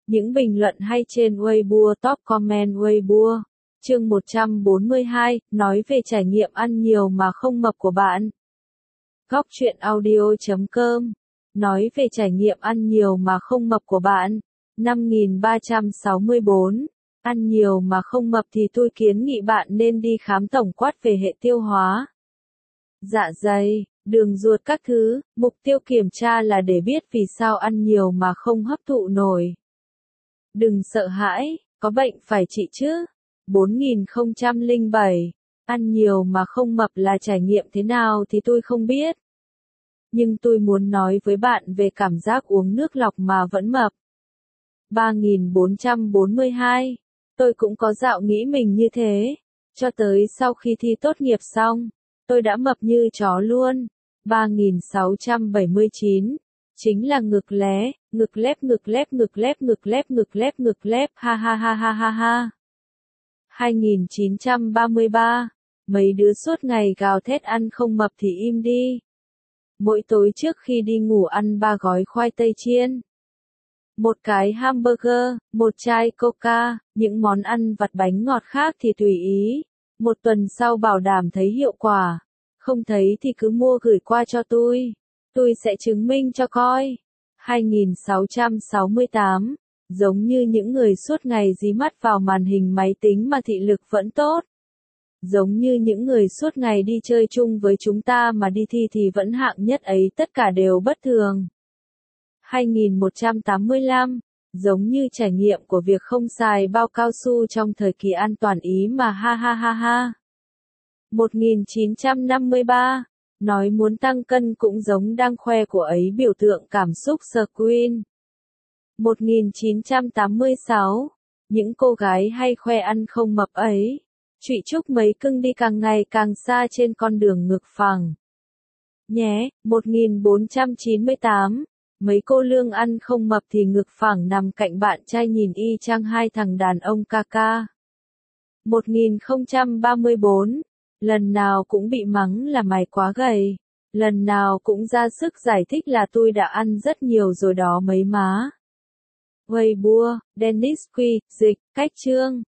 Những bình luận hay trên Weibo, top comment Weibo. Chương 142, nói về trải nghiệm ăn nhiều mà không mập của bạn. Góc truyện audio.com. Nói về trải nghiệm ăn nhiều mà không mập của bạn. 5364. Ăn nhiều mà không mập thì tôi kiến nghị bạn nên đi khám tổng quát về hệ tiêu hóa, dạ dày, đường ruột các thứ. Mục tiêu kiểm tra là để biết vì sao ăn nhiều mà không hấp thụ nổi. Đừng sợ hãi, có bệnh phải trị chứ. 4007. Ăn nhiều mà không mập là trải nghiệm thế nào thì tôi không biết. Nhưng tôi muốn nói với bạn về cảm giác uống nước lọc mà vẫn mập. 3442. Tôi cũng có dạo nghĩ mình như thế. Cho tới sau khi thi tốt nghiệp xong, tôi đã mập như chó luôn. 3679. Chính là ngực lé, ngực lép ngực lép ngực lép ngực lép ngực lép ngực lép ha ha ha ha ha ha. 2933. Mấy đứa suốt ngày gào thét ăn không mập thì im đi. Mỗi tối trước khi đi ngủ ăn 3 gói khoai tây chiên, một cái hamburger, một chai coca, những món ăn vặt bánh ngọt khác thì tùy ý. Một tuần sau bảo đảm thấy hiệu quả. Không thấy thì cứ mua gửi qua cho tôi. Tôi sẽ chứng minh cho coi. 2668. Giống như những người suốt ngày dí mắt vào màn hình máy tính mà thị lực vẫn tốt. Giống như những người suốt ngày đi chơi chung với chúng ta mà đi thi thì vẫn hạng nhất ấy, tất cả đều bất thường. 2185. Giống như trải nghiệm của việc không xài bao cao su trong thời kỳ an toàn ý mà ha ha ha ha. 1953. Nói muốn tăng cân cũng giống đang khoe của ấy biểu tượng cảm xúc screen. 1986. Những cô gái hay khoe ăn không mập ấy. Trụy chúc mấy cưng đi càng ngày càng xa trên con đường ngực phẳng. Nhé, 1498. Mấy cô lương ăn không mập thì ngực phẳng nằm cạnh bạn trai nhìn y chang hai thằng đàn ông ca ca. 1034. Lần nào cũng bị mắng là mày quá gầy. Lần nào cũng ra sức giải thích là tôi đã ăn rất nhiều rồi đó mấy má. Weibo, Dennis Quy, dịch, cách chương.